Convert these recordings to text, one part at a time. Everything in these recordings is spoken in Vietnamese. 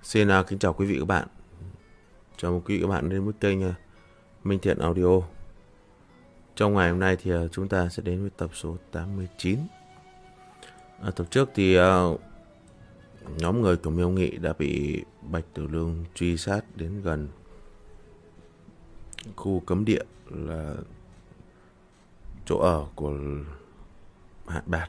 Xin kính chào quý vị các bạn. Chào mừng quý vị các bạn đến với kênh Minh Thiện Audio. Trong ngày hôm nay thì chúng ta sẽ đến với tập số 89. Tập trước thì nhóm người của Miêu Nghị đã bị Bạch Tử Lương truy sát đến gần khu cấm địa là chỗ ở của Hạn Bạt.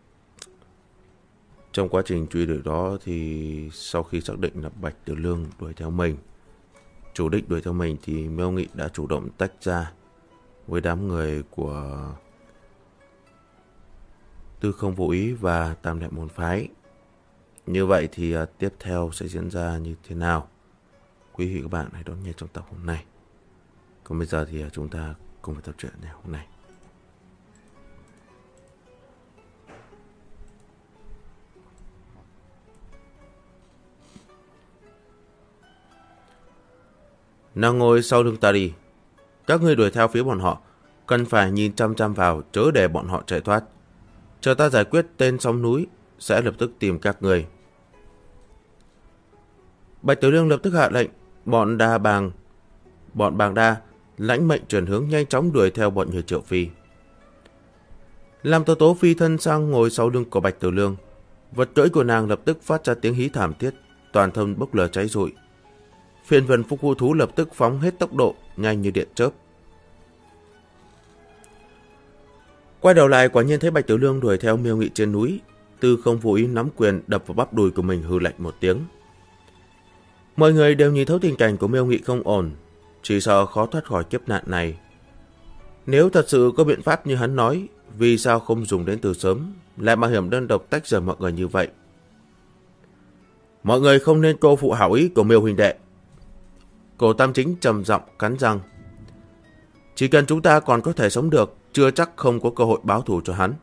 Trong quá trình truy đuổi đó thì sau khi xác định là Bạch Tử Lương đuổi theo mình, chủ đích đuổi theo mình, thì Miêu Nghị đã chủ động tách ra với đám người của Tư Không Vô Ý và Tam Đại Môn Phái. Như vậy thì tiếp theo sẽ diễn ra như thế nào? Quý vị các bạn hãy đón nghe trong tập hôm nay. Còn bây giờ thì chúng ta cùng vào tập truyện ngày hôm nay. Nàng ngồi sau lưng ta đi. Các ngươi đuổi theo phía bọn họ, cần phải nhìn chăm chăm vào, chớ để bọn họ chạy thoát. Chờ ta giải quyết tên sóng núi, sẽ lập tức tìm các ngươi. Bạch Tử Lương lập tức hạ lệnh, bọn Bàng Đa lãnh mệnh chuyển hướng nhanh chóng đuổi theo bọn người Triệu Phi. Lam Tố Tố phi thân sang ngồi sau lưng của Bạch Tử Lương. Vật cưỡi của nàng lập tức phát ra tiếng hí thảm thiết, toàn thân bốc lửa cháy rụi. Phiên vân phúc vũ thú lập tức phóng hết tốc độ, nhanh như điện chớp. Quay đầu lại quả nhiên thấy Bạch Tử Lương đuổi theo Miêu Nghị trên núi. Tư Không Vô Ý nắm quyền đập vào bắp đùi của mình, hừ lạnh một tiếng. Mọi người đều nhìn thấu tình cảnh của Miêu Nghị không ổn, chỉ sợ khó thoát khỏi kiếp nạn này. Nếu thật sự có biện pháp như hắn nói, vì sao không dùng đến từ sớm, lại mạo hiểm đơn độc tách rời mọi người như vậy? Mọi người không nên cô phụ hảo ý của Miêu huynh đệ. Cổ Tam Chính trầm giọng cắn răng. Chỉ cần chúng ta còn có thể sống được, chưa chắc không có cơ hội báo thù cho hắn.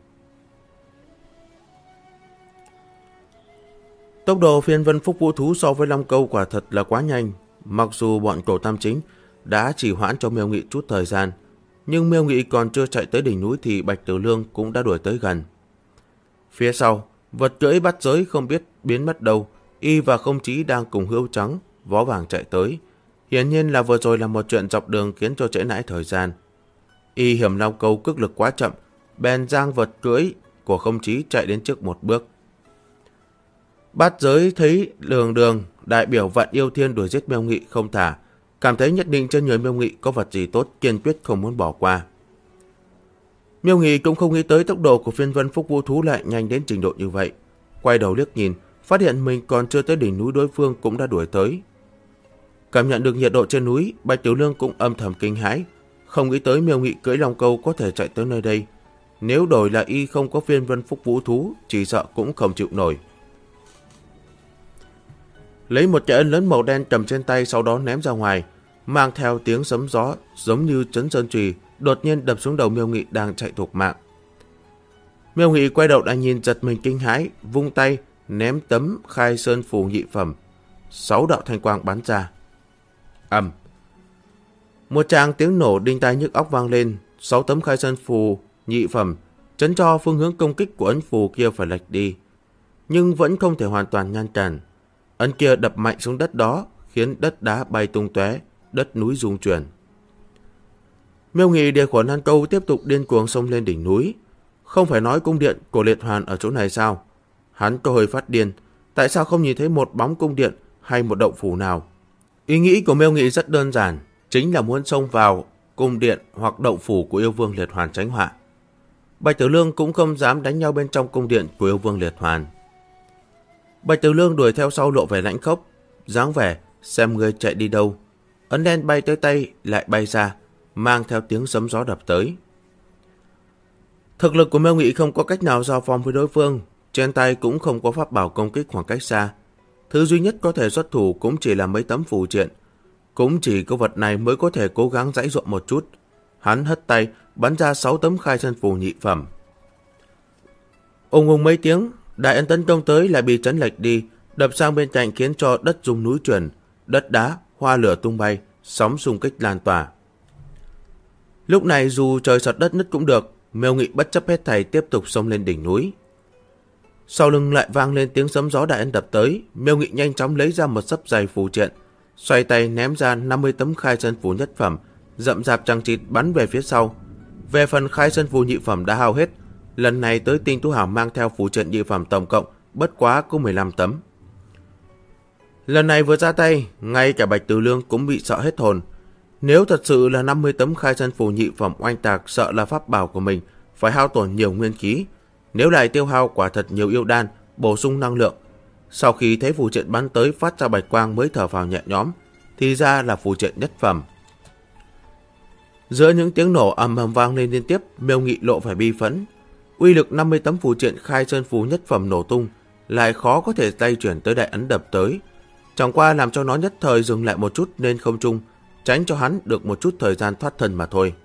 Tốc độ phiên vân phúc vũ thú so với Long Câu quả thật là quá nhanh. Mặc dù bọn Cổ Tam Chính đã trì hoãn cho Miêu Nghị chút thời gian, nhưng Miêu Nghị còn chưa chạy tới đỉnh núi thì Bạch Tử Lương cũng đã đuổi tới gần. Phía sau, vật cưỡi bắt giới không biết biến mất đâu, y và Không Chí đang cùng Hươu Trắng, Vó Vàng chạy tới. Hiển nhiên là vừa rồi là một chuyện dọc đường khiến cho trễ nãi thời gian. Y hiểm Long Câu cước lực quá chậm, bèn giang vật cưỡi của Không Chí chạy đến trước một bước. Bát giới thấy đường đại biểu Vạn Yêu Thiên đuổi giết Miêu Nghị không thả, cảm thấy nhất định trên người Miêu Nghị có vật gì tốt, kiên quyết không muốn bỏ qua. Miêu Nghị cũng không nghĩ tới tốc độ của phiên vân phúc vũ thú lại nhanh đến trình độ như vậy. Quay đầu liếc nhìn, phát hiện mình còn chưa tới đỉnh núi, đối phương cũng đã đuổi tới. Cảm nhận được nhiệt độ trên núi, Bạch Tử Lương cũng âm thầm kinh hãi, không nghĩ tới Miêu Nghị cưỡi Long Câu có thể chạy tới nơi đây. Nếu đổi là y không có phiên vân phúc vũ thú, chỉ sợ cũng không chịu nổi. Lấy một cái ấn lớn màu đen cầm trên tay, sau đó ném ra ngoài, mang theo tiếng sấm gió giống như chấn sơn chùy, đột nhiên đập xuống đầu Miêu Nghị đang chạy thục mạng. Miêu Nghị quay đầu đã nhìn, giật mình kinh hãi, vung tay ném tấm khai sơn phù nhị phẩm. 6 đạo thanh quang bắn ra. Ầm. Một tràng tiếng nổ đinh tai nhức óc vang lên, 6 tấm khai sơn phù nhị phẩm chấn cho phương hướng công kích của ấn phù kia phải lệch đi, nhưng vẫn không thể hoàn toàn ngăn cản. Ấn kia đập mạnh xuống đất đó, khiến đất đá bay tung tóe, đất núi rung chuyển. Miêu Nghị địa khuẩn An Câu tiếp tục điên cuồng xông lên đỉnh núi. Không phải nói cung điện của Liệt Hoàn ở chỗ này sao? Hắn có hơi phát điên, tại sao không nhìn thấy một bóng cung điện hay một động phủ nào? Ý nghĩ của Miêu Nghị rất đơn giản, chính là muốn xông vào cung điện hoặc động phủ của yêu vương Liệt Hoàn tránh họa. Bạch Tử Lương cũng không dám đánh nhau bên trong cung điện của yêu vương Liệt Hoàn. Bạch Tử Lương đuổi theo sau lộ vẻ lãnh khốc, dáng vẻ xem ngươi chạy đi đâu. Ấn đen bay tới tay lại bay ra, mang theo tiếng sấm gió đập tới. Thực lực của Miêu Nghị không có cách nào giao phong với đối phương, trên tay cũng không có pháp bảo công kích khoảng cách xa. Thứ duy nhất có thể xuất thủ cũng chỉ là mấy tấm phù triện, cũng chỉ có vật này mới có thể cố gắng giãy giụa một chút. Hắn hất tay bắn ra 6 tấm khai sơn phù nhị phẩm. Ùng ùng mấy tiếng, đại ấn tấn công tới lại bị chấn lệch đi, đập sang bên cạnh khiến cho đất rung núi chuyển, đất đá, hoa lửa tung bay, sóng xung kích lan tỏa. Lúc này dù trời sập đất nứt cũng được, Miêu Nghị bất chấp hết thảy tiếp tục xông lên đỉnh núi. Sau lưng lại vang lên tiếng sấm gió đại ấn đập tới. Miêu Nghị nhanh chóng lấy ra một xấp dày phù triện, xoay tay ném ra 50 tấm khai sơn phù nhất phẩm, rậm rạp chằng chịt bắn về phía sau. Về phần khai sơn phù nhị phẩm đã hao hết, lần này tới Tinh Tú Hào mang theo phù triện nhị phẩm tổng cộng bất quá có 15 tấm. Lần này vừa ra tay, ngay cả Bạch Tử Lương cũng bị sợ hết hồn. Nếu thật sự là 50 tấm khai sơn phù nhị phẩm oanh tạc, sợ là pháp bảo của mình phải hao tổn nhiều nguyên khí. Nếu lại tiêu hao quả thật nhiều yêu đan, bổ sung năng lượng. Sau khi thấy phù triện bắn tới phát ra bạch quang mới thở phào nhẹ nhõm, thì ra là phù triện nhất phẩm. Giữa những tiếng nổ ầm ầm vang lên liên tiếp, Miêu Nghị lộ phải bi phẫn. Uy lực 50 tấm phù triện khai sơn phù nhất phẩm nổ tung, lại khó có thể tay chuyển tới đại ấn đập tới. Chẳng qua làm cho nó nhất thời dừng lại một chút nên không trung, tránh cho hắn được một chút thời gian thoát thân mà thôi.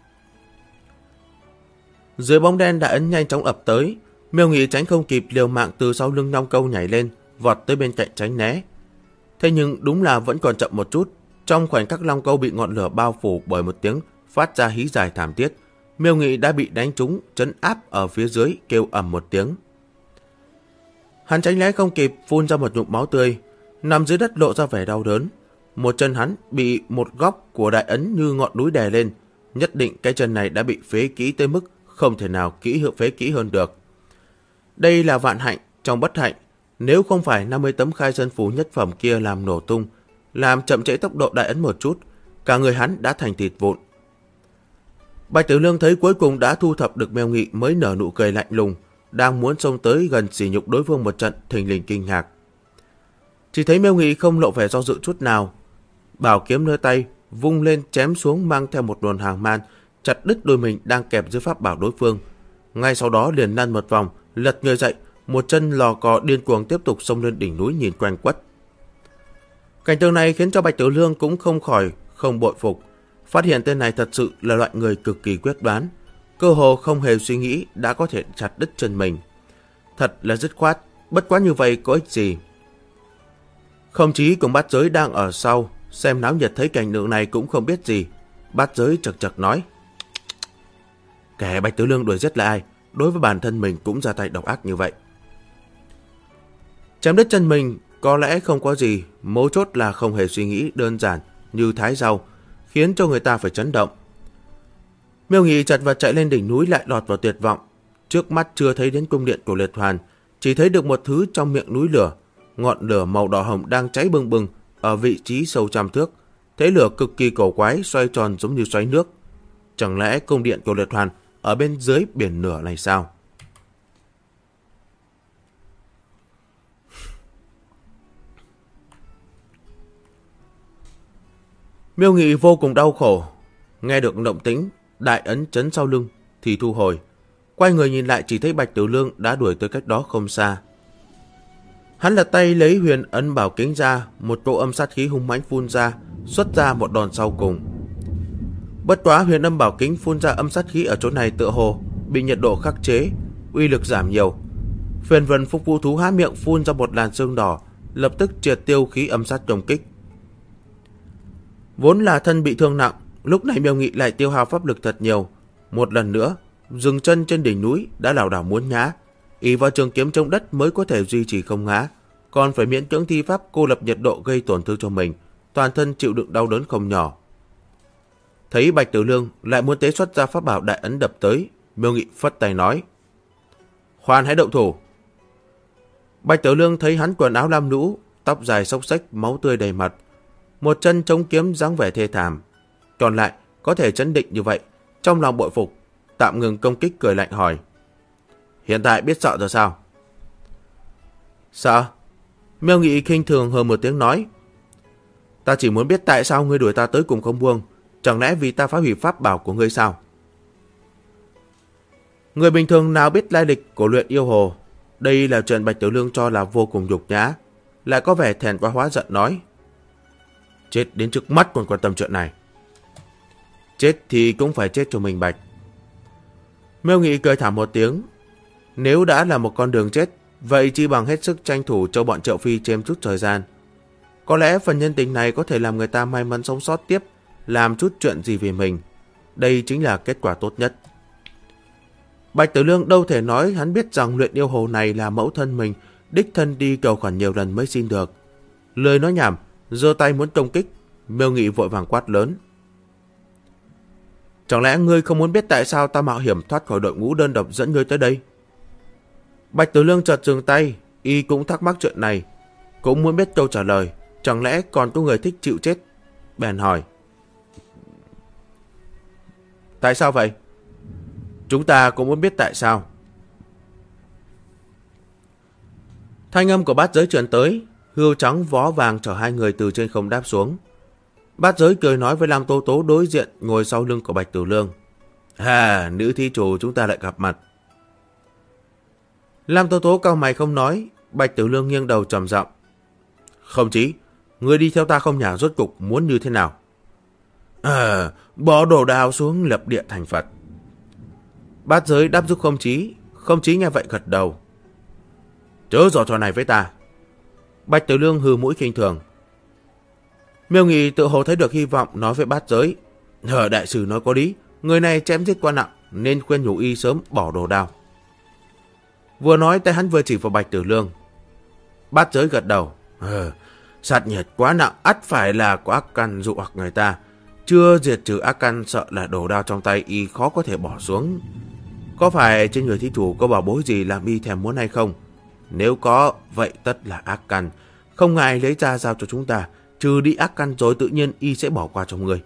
Dưới bóng đen đại ấn nhanh chóng ập tới, Miêu Nghị tránh không kịp, liều mạng từ sau lưng Long Câu nhảy lên, vọt tới bên cạnh tránh né. Thế nhưng đúng là vẫn còn chậm một chút. Trong khoảnh khắc Long Câu bị ngọn lửa bao phủ bởi một tiếng phát ra hí dài thảm thiết, Miêu Nghị đã bị đánh trúng, trấn áp ở phía dưới, kêu ầm một tiếng. Hắn tránh né không kịp, phun ra một ngụm máu tươi, nằm dưới đất lộ ra vẻ đau đớn. Một chân hắn bị một góc của đại ấn như ngọn núi đè lên, nhất định cái chân này đã bị phế kỹ tới mức không thể nào phế kỹ hơn được. Đây là vạn hạnh trong bất hạnh, nếu không phải 50 tấm khai sơn phù nhất phẩm kia làm nổ tung, làm chậm trễ tốc độ đại ấn một chút, cả người hắn đã thành thịt vụn. Bạch Tử Lương thấy cuối cùng đã thu thập được Miêu Nghị mới nở nụ cười lạnh lùng, đang muốn xông tới gần sỉ nhục đối phương một trận, thình lình kinh ngạc. Chỉ thấy Miêu Nghị không lộ vẻ do dự chút nào, bảo kiếm nơi tay vung lên chém xuống, mang theo một luồng hàng man chặt đứt đôi mình đang kẹp dưới pháp bảo đối phương. Ngay sau đó liền lăn một vòng, lật người dậy, một chân lò cò điên cuồng tiếp tục xông lên đỉnh núi nhìn quanh quất. Cảnh tượng này khiến cho Bạch Tử Lương cũng không khỏi không bội phục, phát hiện tên này thật sự là loại người cực kỳ quyết đoán, cơ hồ không hề suy nghĩ đã có thể chặt đứt chân mình. Thật là dứt khoát, bất quá như vậy có ích gì. Không chí cùng Bát Giới đang ở sau, xem náo nhiệt thấy cảnh tượng này cũng không biết gì. Bát Giới chật chật nói: kẻ Bạch Tử Lương đuổi giết là ai, đối với bản thân mình cũng ra tay độc ác như vậy. Chém đứt chân mình có lẽ không có gì, mấu chốt là không hề suy nghĩ đơn giản như thái rau, khiến cho người ta phải chấn động. Miêu Nghị chật vật chạy lên đỉnh núi, lại lọt vào tuyệt vọng. Trước mắt chưa thấy đến cung điện của Liệt Hoàn, chỉ thấy được một thứ trong miệng núi lửa, ngọn lửa màu đỏ hồng đang cháy bừng bừng ở vị trí sâu trăm thước. Thế lửa cực kỳ cổ quái, xoay tròn giống như xoáy nước. Chẳng lẽ cung điện của Liệt Hoàn ở bên dưới biển lửa này sao? Miêu Nghị vô cùng đau khổ, nghe được động tĩnh, đại ấn chấn sau lưng thì thu hồi, quay người nhìn lại chỉ thấy Bạch Tử Lương đã đuổi tới cách đó không xa. Hắn lật tay lấy huyền ấn bảo kính ra, một cỗ âm sát khí hung mãnh phun ra, xuất ra một đòn sau cùng. Bất quá huyền âm bảo kính phun ra âm sát khí ở chỗ này tựa hồ bị nhiệt độ khắc chế, uy lực giảm nhiều. Phiền vần Phúc Vũ Thú há miệng phun ra một làn sương đỏ, lập tức triệt tiêu khí âm sát công kích. Vốn là thân bị thương nặng, lúc này Miêu Nghị lại tiêu hao pháp lực thật nhiều, một lần nữa dừng chân trên đỉnh núi đã lảo đảo muốn ngã, ỷ vào trường kiếm trong đất mới có thể duy trì không ngã, còn phải miễn cưỡng thi pháp cô lập nhiệt độ gây tổn thương cho mình, toàn thân chịu đựng đau đớn không nhỏ. Thấy Bạch Tử Lương lại muốn tế xuất ra pháp bảo đại ấn đập tới, Miêu Nghị phất tay nói: khoan hãy động thủ. Bạch Tử Lương thấy hắn quần áo lam lũ, tóc dài xốc xếch, máu tươi đầy mặt, một chân chống kiếm dáng vẻ thê thảm, còn lại có thể chấn định như vậy, trong lòng bội phục, tạm ngừng công kích cười lạnh hỏi: hiện tại biết sợ rồi sao? Sợ? Miêu Nghị khinh thường hừ một tiếng nói: ta chỉ muốn biết tại sao ngươi đuổi ta tới cùng không buông, chẳng lẽ vì ta phá hủy pháp bảo của ngươi sao? Người bình thường nào biết lai lịch của luyện yêu hồ, đây là chuyện Bạch Tử Lương cho là vô cùng nhục nhã, lại có vẻ thẹn quá hóa giận nói: chết đến trước mắt còn quan tâm chuyện này. Chết thì cũng phải chết cho mình Bạch. Miêu Nghị cười thảm một tiếng, nếu đã là một con đường chết, vậy chi bằng hết sức tranh thủ cho bọn Triệu Phi chêm chút thời gian. Có lẽ phần nhân tình này có thể làm người ta may mắn sống sót tiếp, làm chút chuyện gì vì mình. Đây chính là kết quả tốt nhất. Bạch Tử Lương đâu thể nói hắn biết rằng luyện yêu hồ này là mẫu thân mình, đích thân đi cầu khẩn nhiều lần mới xin được. Lời nói nhảm, giơ tay muốn công kích, Miêu Nghị vội vàng quát lớn. Chẳng lẽ ngươi không muốn biết tại sao ta mạo hiểm thoát khỏi đội ngũ đơn độc dẫn ngươi tới đây? Bạch Tử Lương chợt dừng tay, y cũng thắc mắc chuyện này, cũng muốn biết câu trả lời. Chẳng lẽ còn có người thích chịu chết? Bèn hỏi. Tại sao vậy? Chúng ta cũng muốn biết tại sao. Thanh âm của bát giới truyền tới, hươu trắng vó vàng chở hai người từ trên không đáp xuống. Bát giới cười nói với Lam Tố Tố đối diện ngồi sau lưng của Bạch Tử Lương. Nữ thí chủ chúng ta lại gặp mặt. Lam Tố Tố cau mày không nói. Bạch Tử Lương nghiêng đầu trầm giọng. Không chí, ngươi đi theo ta không nhà rốt cục muốn như thế nào? Bỏ đồ đao xuống lập địa thành Phật. Bát giới đáp giúp không chí. Không chí nghe vậy gật đầu. Chớ giở trò này với ta. Bạch Tử Lương hừ mũi khinh thường. Miêu Nghị tự hồ thấy được hy vọng, nói với bát giới. Đại sư nói có lý, người này chém giết quá nặng, nên khuyên nhủ y sớm bỏ đồ đao. Vừa nói tay hắn vừa chỉ vào Bạch Tử Lương. Bát giới gật đầu. Sát nhiệt quá nặng, ắt phải là có ác căn dụ hoặc người ta. Chưa diệt trừ ác căn, sợ là đồ đao trong tay y khó có thể bỏ xuống. Có phải trên người thí chủ có bảo bối gì làm y thèm muốn hay không? Nếu có, vậy tất là ác căn. Không ngại lấy ra giao cho chúng ta. Trừ đi ác căn rồi tự nhiên y sẽ bỏ qua cho người.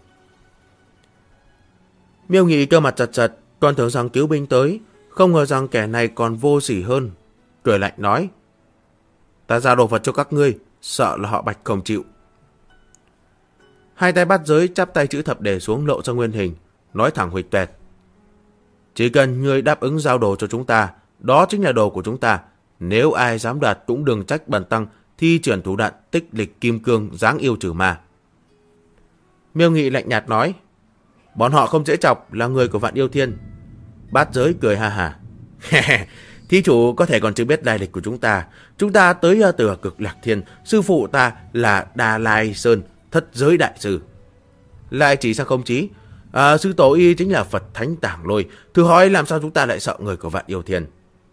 Miêu Nghị cơ mặt chật chật, còn tưởng rằng cứu binh tới, không ngờ rằng kẻ này còn vô sỉ hơn. Cười lạnh nói. Ta giao đồ vật cho các ngươi, sợ là họ Bạch không chịu. Hai tay bát giới chắp tay chữ thập để xuống lộ ra nguyên hình, nói thẳng huỵch toẹt. Chỉ cần ngươi đáp ứng giao đồ cho chúng ta, đó chính là đồ của chúng ta. Nếu ai dám đoạt cũng đừng trách bần tăng thi triển thủ đoạn tích lịch kim cương giáng yêu trừ ma. Miêu Nghị lạnh nhạt nói. Bọn họ không dễ chọc, là người của Vạn Yêu Thiên. Bát giới cười ha hả. Thí chủ có thể còn chưa biết lai lịch của chúng ta. Chúng ta tới từ Cực Lạc Thiên. Sư phụ ta là Đà Lai Sơn, thất giới đại sư. Lại chỉ sang không chí. Sư tổ y chính là Phật Thánh Tảng Lôi. Thử hỏi làm sao chúng ta lại sợ người của Vạn Yêu Thiên?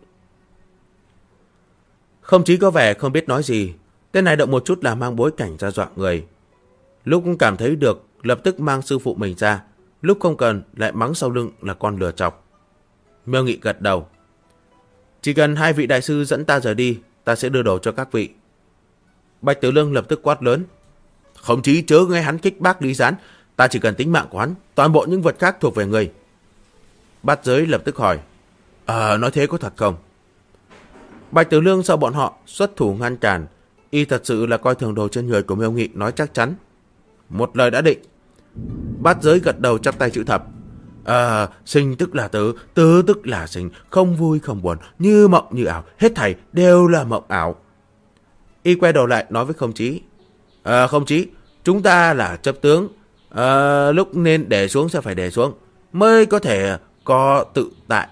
Không chí có vẻ không biết nói gì. Tên này động một chút là mang bối cảnh ra dọa người. Lúc cảm thấy được lập tức mang sư phụ mình ra, lúc không cần lại mắng sau lưng là con lừa chọc. Miêu Nghị gật đầu. Chỉ cần hai vị đại sư dẫn ta rời đi, ta sẽ đưa đồ cho các vị. Bạch Tử Lương lập tức quát lớn. Không chí chớ nghe hắn kích bác Lý Gián, ta chỉ cần tính mạng của hắn, toàn bộ những vật khác thuộc về người. Bát giới lập tức hỏi. Nói thế có thật không? Bạch Tử Lương sợ bọn họ xuất thủ ngăn cản, y thật sự là coi thường đồ trên người của Miêu Nghị, nói chắc chắn. Một lời đã định. Bát giới gật đầu chắp tay chữ thập. Sinh tức là tứ, tứ tức là sinh, không vui không buồn, như mộng như ảo, hết thảy đều là mộng ảo. Y quay đầu lại nói với Không Chí. Không Chí, chúng ta là chấp tướng, lúc nên để xuống sẽ phải để xuống, mới có thể có tự tại.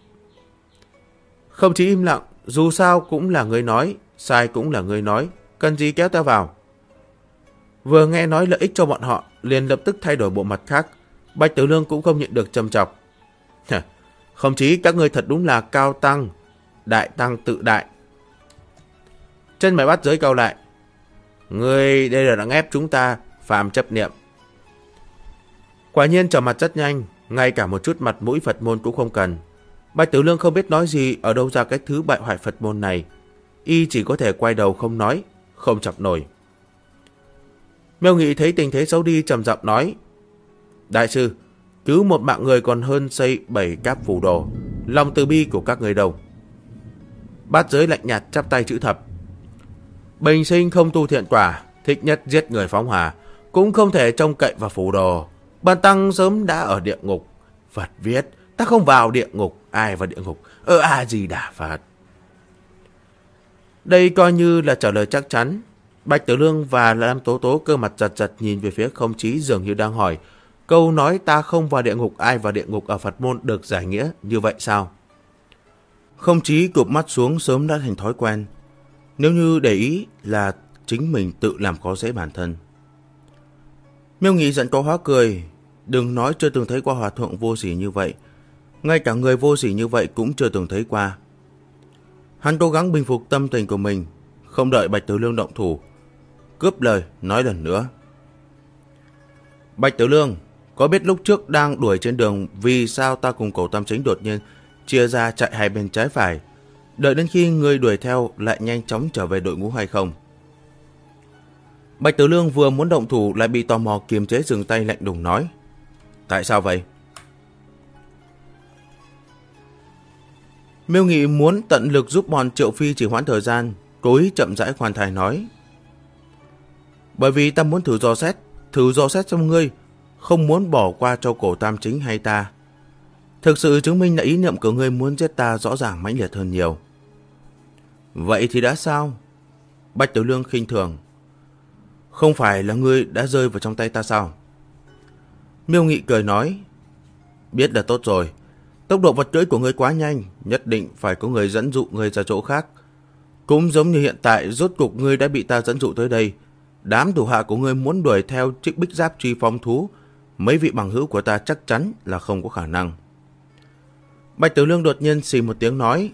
Không Chí im lặng, dù sao cũng là người nói, sai cũng là người nói, cần gì kéo ta vào. Vừa nghe nói lợi ích cho bọn họ, liền lập tức thay đổi bộ mặt khác. Bạch Tử Lương cũng không nhịn được châm chọc. Không chí các ngươi thật đúng là cao tăng, đại tăng tự đại. Chân mày Bát giới cau lại. Ngươi đây là đang ép chúng ta phàm chấp niệm. Quả nhiên trở mặt rất nhanh, ngay cả một chút mặt mũi Phật môn cũng không cần. Bạch Tử Lương không biết nói gì, ở đâu ra cái thứ bại hoại Phật môn này. Y chỉ có thể quay đầu không nói, không chọc nổi. Miêu Nghị thấy tình thế xấu đi, trầm giọng nói. Đại sư, cứu một mạng người còn hơn xây 7 cáp phù đồ. Lòng từ bi của các người đâu? Bát giới lạnh nhạt chắp tay chữ thập. Bình sinh không tu thiện quả, thích nhất giết người phóng hỏa, cũng không thể trông cậy vào phù đồ. Bản tăng sớm đã ở địa ngục. Phật viết, ta không vào địa ngục, ai vào địa ngục? Gì đà Phật. Đây coi như là trả lời chắc chắn. Bạch Tử Lương và Lam Tố Tố cơ mặt giật giật nhìn về phía Không Chí, dường như đang hỏi. Câu nói ta không vào địa ngục, ai vào địa ngục ở Phật môn được giải nghĩa như vậy sao? Không Chí cụp mắt xuống, sớm đã thành thói quen. Nếu như để ý là chính mình tự làm khó dễ bản thân. Miêu Nghị giận có hóa cười. Đừng nói chưa từng thấy qua hòa thượng vô sỉ như vậy. ngay cả người vô sỉ như vậy cũng chưa từng thấy qua. Hắn cố gắng bình phục tâm tình của mình, không đợi Bạch Tử Lương động thủ, cướp lời nói lần nữa. Bạch Tử Lương, có biết lúc trước đang đuổi trên đường vì sao ta cùng Cổ Tam Chính đột nhiên chia ra chạy hai bên trái phải, đợi đến khi người đuổi theo lại nhanh chóng trở về đội ngũ hay không? Bạch Tử Lương vừa muốn động thủ lại bị tò mò kiềm chế, dừng tay lạnh lùng nói. Tại sao vậy? Miêu Nghị muốn tận lực giúp bọn Triệu Phi chỉ hoãn thời gian, cố ý chậm rãi khoan thai nói. Bởi vì ta muốn thử dò xét trong ngươi, không muốn bỏ qua cho Cổ Tam Chính hay ta. Thực sự chứng minh là ý niệm của ngươi muốn giết ta rõ ràng mãnh liệt hơn nhiều. Vậy thì đã sao? Bạch Tử Lương khinh thường. Không phải là ngươi đã rơi vào trong tay ta sao? Miêu Nghị cười nói. Biết là tốt rồi. Tốc độ vật cưỡi của ngươi quá nhanh, nhất định phải có người dẫn dụ ngươi ra chỗ khác. Cũng giống như hiện tại, rốt cục ngươi đã bị ta dẫn dụ tới đây. Đám thủ hạ của ngươi muốn đuổi theo chiếc bích giáp truy phong thú, mấy vị bằng hữu của ta chắc chắn là không có khả năng. Bạch Tử Lương đột nhiên xì một tiếng nói.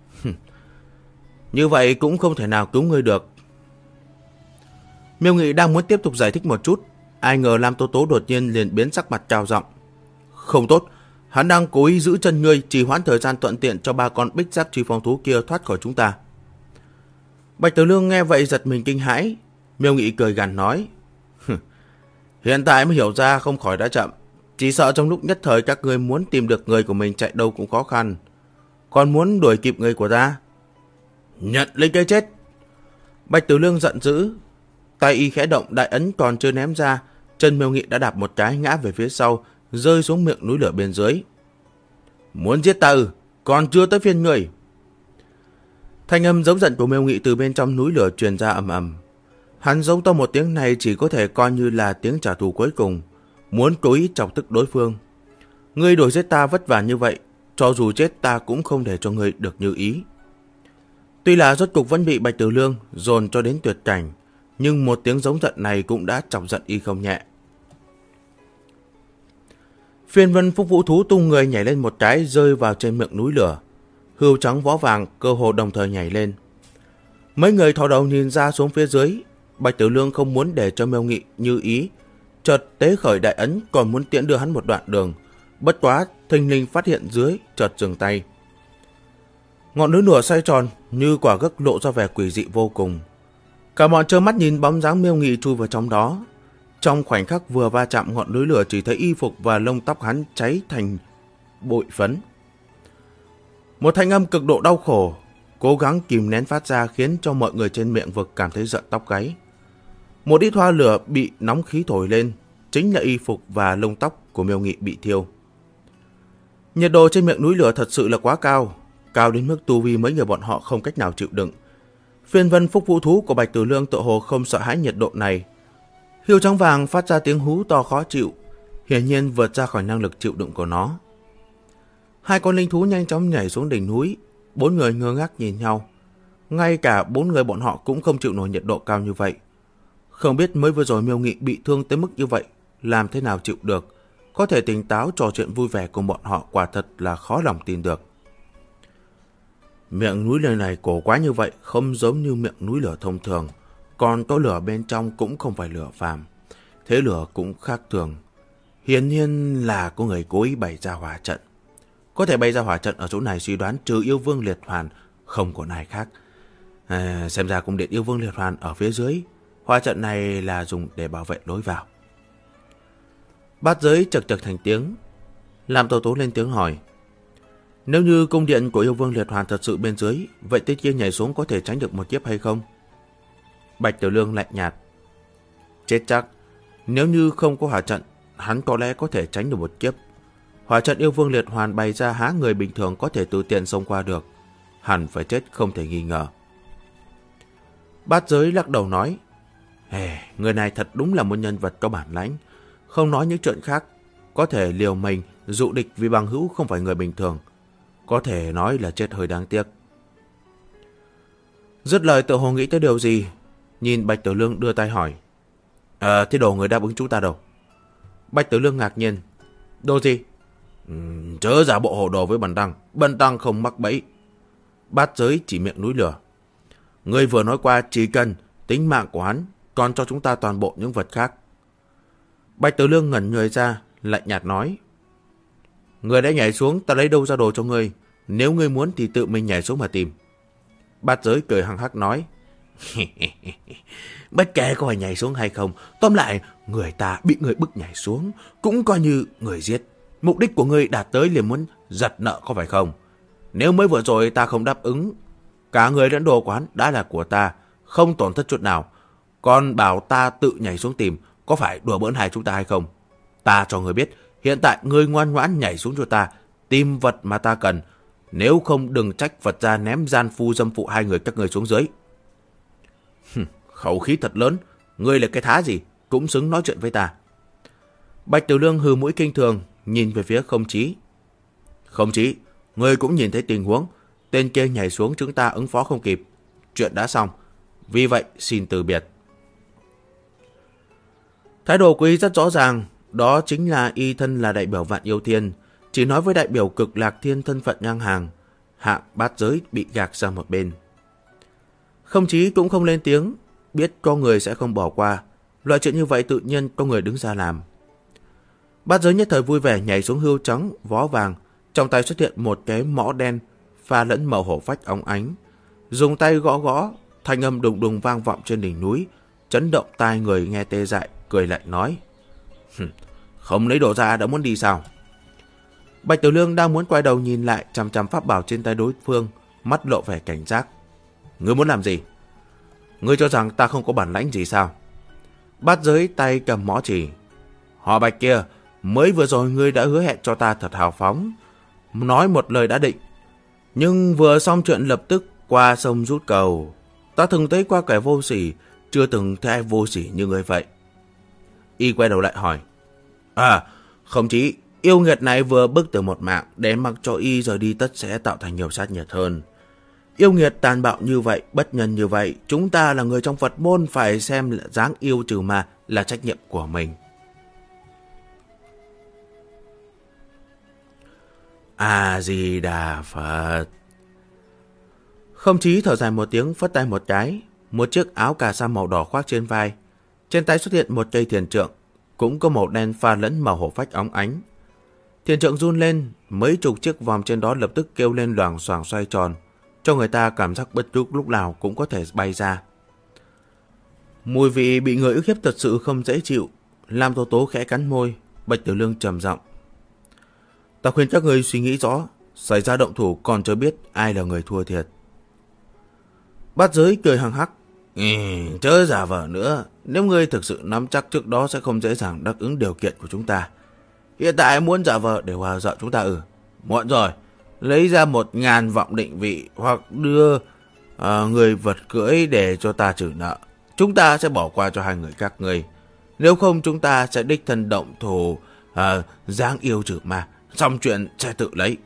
Như vậy cũng không thể nào cứu ngươi được. Miêu Nghị đang muốn tiếp tục giải thích một chút, ai ngờ Lam Tố Tố đột nhiên liền biến sắc mặt trao giọng. Không tốt, hắn đang cố ý giữ chân ngươi, trì hoãn thời gian thuận tiện cho ba con bích giáp truy phong thú kia thoát khỏi chúng ta. Bạch Tử Lương nghe vậy giật mình kinh hãi. Miêu Nghị cười gằn nói. Hiện tại mới hiểu ra không khỏi đã chậm. Chỉ sợ trong lúc nhất thời các ngươi muốn tìm được người của mình chạy đâu cũng khó khăn. Còn muốn đuổi kịp người của ta, nhận lấy cái chết. Bạch Tử Lương giận dữ, tay y khẽ động, đại ấn còn chưa ném ra, chân Miêu Nghị đã đạp một cái ngã về phía sau, rơi xuống miệng núi lửa bên dưới. Muốn giết ta ư? Còn chưa tới phiên người. Thanh âm giống giận của Miêu Nghị từ bên trong núi lửa truyền ra ầm ầm. Hắn giống to một tiếng này chỉ có thể coi như là tiếng trả thù cuối cùng, muốn cố ý chọc tức đối phương. Ngươi đuổi giết ta vất vả như vậy, cho dù chết ta cũng không để cho ngươi được như ý. Tuy là rốt cục vẫn bị Bạch Tử Lương dồn cho đến tuyệt cảnh, nhưng một tiếng giống giận này cũng đã chọc giận y không nhẹ. Phiên vân phúc vũ thú tung người nhảy lên một cái, rơi vào trên miệng núi lửa. Hươu trắng võ vàng cơ hồ đồng thời nhảy lên. Mấy người thò đầu nhìn ra xuống phía dưới. Bạch Tử Lương không muốn để cho Miêu Nghị như ý, chợt tế khởi đại ấn, còn muốn tiễn đưa hắn một đoạn đường. Bất quá thình lình phát hiện dưới, chợt dừng tay. Ngọn núi lửa xoay tròn như quả gấc, lộ ra vẻ quỷ dị vô cùng. Cả bọn trơ mắt nhìn bóng dáng Miêu Nghị chui vào trong đó. Trong khoảnh khắc vừa va chạm ngọn núi lửa, chỉ thấy y phục và lông tóc hắn cháy thành bụi phấn. Một thanh âm cực độ đau khổ cố gắng kìm nén phát ra, khiến cho mọi người trên miệng vực cảm thấy giận tóc gáy. Một ít hoa lửa bị nóng khí thổi lên, chính là y phục và lông tóc của Miêu Nghị bị thiêu. Nhiệt độ trên miệng núi lửa thật sự là quá cao, cao đến mức tu vi mấy người bọn họ không cách nào chịu đựng. Phiên vân phúc vũ thú của Bạch Tử Lương tựa hồ không sợ hãi nhiệt độ này. Hươu trắng vàng phát ra tiếng hú to khó chịu, hiển nhiên vượt ra khỏi năng lực chịu đựng của nó. Hai con linh thú nhanh chóng nhảy xuống đỉnh núi, bốn người ngơ ngác nhìn nhau. Ngay cả bốn người bọn họ cũng không chịu nổi nhiệt độ cao như vậy. Không biết mới vừa rồi Miêu Nghị bị thương tới mức như vậy, làm thế nào chịu được. Có thể tỉnh táo trò chuyện vui vẻ cùng bọn họ quả thật là khó lòng tin được. Miệng núi lửa này cổ quá như vậy, không giống như miệng núi lửa thông thường. Còn có lửa bên trong cũng không phải lửa phàm. Thế lửa cũng khác thường. Hiển nhiên là có người cố ý bày ra hỏa trận. Có thể bày ra hỏa trận ở chỗ này, suy đoán trừ yêu vương liệt hoàn không có ai khác. Xem ra cung điện yêu vương liệt hoàn ở phía dưới. Hỏa trận này là dùng để bảo vệ lối vào. Bát giới chật chật thành tiếng. Lam Tố Tố lên tiếng hỏi. Nếu như cung điện của yêu vương liệt hoàn thật sự bên dưới, vậy tên kia nhảy xuống có thể tránh được một kiếp hay không? Bạch Tử Lương lạnh nhạt. Chết chắc. Nếu như không có hỏa trận, hắn có lẽ có thể tránh được một kiếp. Hỏa trận yêu vương liệt hoàn bày ra há người bình thường có thể tự tiện xông qua được. Hẳn phải chết không thể nghi ngờ. Bát giới lắc đầu nói. Người này thật đúng là một nhân vật có bản lãnh. Không nói những chuyện khác, có thể liều mình dụ địch vì bằng hữu không phải người bình thường. Có thể nói là chết hơi đáng tiếc. Dứt lời tự hồ nghĩ tới điều gì, nhìn Bạch Tử Lương đưa tay hỏi. Thế đồ người đáp ứng chúng ta đâu? Bạch Tử Lương ngạc nhiên. Đồ gì? Chớ giả bộ hồ đồ với bần tăng không mắc bẫy. Bát giới chỉ miệng núi lửa. Ngươi vừa nói qua chỉ cần tính mạng của hắn, còn cho chúng ta toàn bộ những vật khác. Bạch Tử Lương ngẩn người ra, lạnh nhạt nói. Ngươi đã nhảy xuống, ta lấy đâu ra đồ cho ngươi. Nếu ngươi muốn thì tự mình nhảy xuống mà tìm. Bát giới cười hăng hắc nói. Bất kể có phải nhảy xuống hay không, tóm lại người ta bị người bức nhảy xuống cũng coi như người giết. Mục đích của ngươi đạt tới liền muốn giật nợ có phải không? Nếu mới vừa rồi ta không đáp ứng, cả người lẫn đồ quán đã là của ta, không tổn thất chút nào. Còn bảo ta tự nhảy xuống tìm, có phải đùa bỡn hai chúng ta hay không? Ta cho ngươi biết, hiện tại ngươi ngoan ngoãn nhảy xuống cho ta, tìm vật mà ta cần. Nếu không đừng trách Phật gia ném gian phu dâm phụ hai người các ngươi xuống dưới. Khẩu khí thật lớn, ngươi là cái thá gì, cũng xứng nói chuyện với ta. Bạch Tiểu Lương hừ mũi kinh thường, nhìn về phía Không Chí. Không Chí, ngươi cũng nhìn thấy tình huống, tên kia nhảy xuống chúng ta ứng phó không kịp. Chuyện đã xong, vì vậy xin từ biệt. Thái độ của y rất rõ ràng, đó chính là y thân là đại biểu Vạn Yêu Thiên, chỉ nói với đại biểu Cực Lạc Thiên thân phận ngang hàng, hạng bát giới bị gạt sang một bên. Không Chí cũng không lên tiếng, biết có người sẽ không bỏ qua, loại chuyện như vậy tự nhiên có người đứng ra làm. Bát giới nhất thời vui vẻ nhảy xuống hươu trắng, vó vàng, trong tay xuất hiện một cái mõ đen pha lẫn màu hổ phách óng ánh, dùng tay gõ gõ, thanh âm đùng đùng vang vọng trên đỉnh núi, chấn động tai người nghe tê dại, cười lạnh nói: Không lấy đồ ra đã muốn đi sao? Bạch Tiểu Lương đang muốn quay đầu nhìn lại, chằm chằm pháp bảo trên tay đối phương, mắt lộ vẻ cảnh giác. Ngươi muốn làm gì? Ngươi cho rằng ta không có bản lãnh gì sao? Bát giới tay cầm mõ chỉ. Họ Bạch kia, mới vừa rồi ngươi đã hứa hẹn cho ta thật hào phóng, nói một lời đã định. Nhưng vừa xong chuyện lập tức qua sông rút cầu. Ta từng thấy qua kẻ vô sỉ, chưa từng thấy ai vô sỉ như ngươi vậy. Y quay đầu lại hỏi. Không chỉ yêu nghiệt này vừa bức từ một mạng, đến mặc cho y rời đi tất sẽ tạo thành nhiều sát nhiệt hơn. Yêu nghiệt tàn bạo như vậy, bất nhân như vậy, chúng ta là người trong Phật môn phải xem dáng yêu trừ ma là trách nhiệm của mình. A-di-đà Phật. Không Chí thở dài một tiếng, phất tay một cái, một chiếc áo cà sa màu đỏ khoác trên vai, trên tay xuất hiện một cây thiền trượng, cũng có màu đen pha lẫn màu hổ phách óng ánh. Thiền trượng run lên, mấy chục chiếc vòng trên đó lập tức kêu lên loảng xoảng xoay tròn, cho người ta cảm giác bất cứ lúc nào cũng có thể bay ra. Mùi vị bị người ức hiếp thật sự không dễ chịu, làm Tố Tố khẽ cắn môi. Bạch Tiểu Lương trầm giọng. Ta khuyên các người suy nghĩ rõ, xảy ra động thủ còn chưa biết ai là người thua thiệt. Bát giới cười hăng hắc. Chớ giả vờ nữa, nếu ngươi thực sự nắm chắc trước đó sẽ không dễ dàng đáp ứng điều kiện của chúng ta. Hiện tại muốn giả vờ để hòa dợ chúng ta muộn rồi. Lấy ra 1000 vọng định vị hoặc đưa người vật cưỡi để cho ta trừ nợ. Chúng ta sẽ bỏ qua cho hai người các ngươi. Nếu không chúng ta sẽ đích thân động thủ giáng yêu trừ ma. Xong chuyện sẽ tự lấy.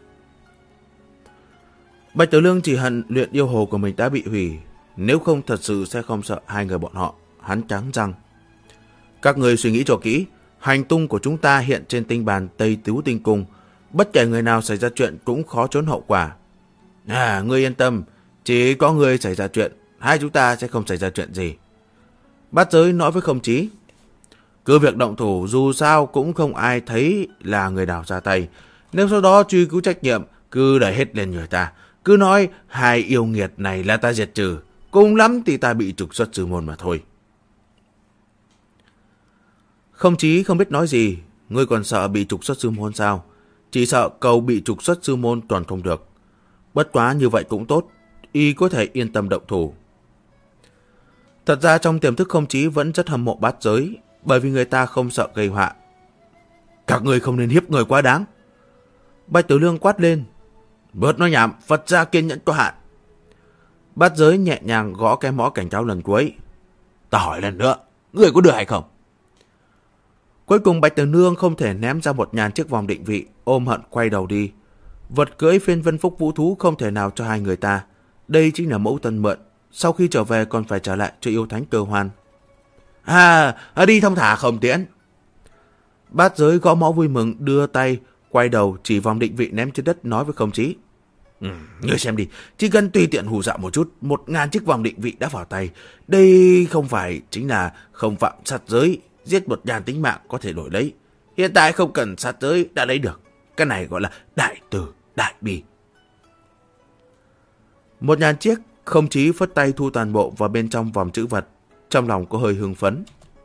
Bạch Tiểu Lương chỉ hận luyện yêu hồ của mình đã bị hủy. Nếu không thật sự sẽ không sợ hai người bọn họ. Hắn cắn răng. Các người suy nghĩ cho kỹ. Hành tung của chúng ta hiện trên tinh bàn Tây Tứ Tinh Cung. Bất kể người nào xảy ra chuyện cũng khó trốn hậu quả. Ngươi yên tâm. Chỉ có người xảy ra chuyện, hai chúng ta sẽ không xảy ra chuyện gì. Bát giới nói với Không Chí. Cứ việc động thủ dù sao cũng không ai thấy là người nào ra tay. Nếu sau đó truy cứu trách nhiệm, cứ đẩy hết lên người ta. Cứ nói hai yêu nghiệt này là ta diệt trừ. Cùng lắm thì ta bị trục xuất sư môn mà thôi. Không Chí không biết nói gì. Ngươi còn sợ bị trục xuất sư môn sao? Chỉ sợ cầu bị trục xuất sư môn toàn không được. Bất quá như vậy cũng tốt. Y có thể yên tâm động thủ. Thật ra trong tiềm thức Không Chí vẫn rất hâm mộ bát giới, bởi vì người ta không sợ gây họa. Các người không nên hiếp người quá đáng. Bạch Tiểu Lương quát lên. Bớt nói nhảm, Phật gia kiên nhẫn có hạn. Bát giới nhẹ nhàng gõ cái mõ cảnh cáo lần cuối. Ta hỏi lần nữa, người có được hay không? Cuối cùng Bạch Tiểu Lương không thể ném ra 1000 chiếc vòng định vị, ôm hận quay đầu đi. Vật cưỡi phiên vân phúc vũ thú không thể nào cho hai người ta. Đây chính là mẫu tân mượn. Sau khi trở về còn phải trả lại cho yêu thánh Cơ Hoan. Đi thông thả không tiễn. Bát giới gõ mõ vui mừng đưa tay quay đầu chỉ vòng định vị ném trên đất nói với Không Chí. Ngươi xem đi, chỉ cần tùy tiện hù dọa một chút, 1000 chiếc vòng định vị đã vào tay. Đây không phải chính là không phạm sát giới, giết 1000 tính mạng có thể đổi lấy. Hiện tại không cần sát giới đã lấy được. Cái này gọi là đại từ, đại bi. 1000 chiếc, Không Chí phất tay thu toàn bộ vào bên trong vòng trữ vật. Trong lòng có hơi hưng phấn.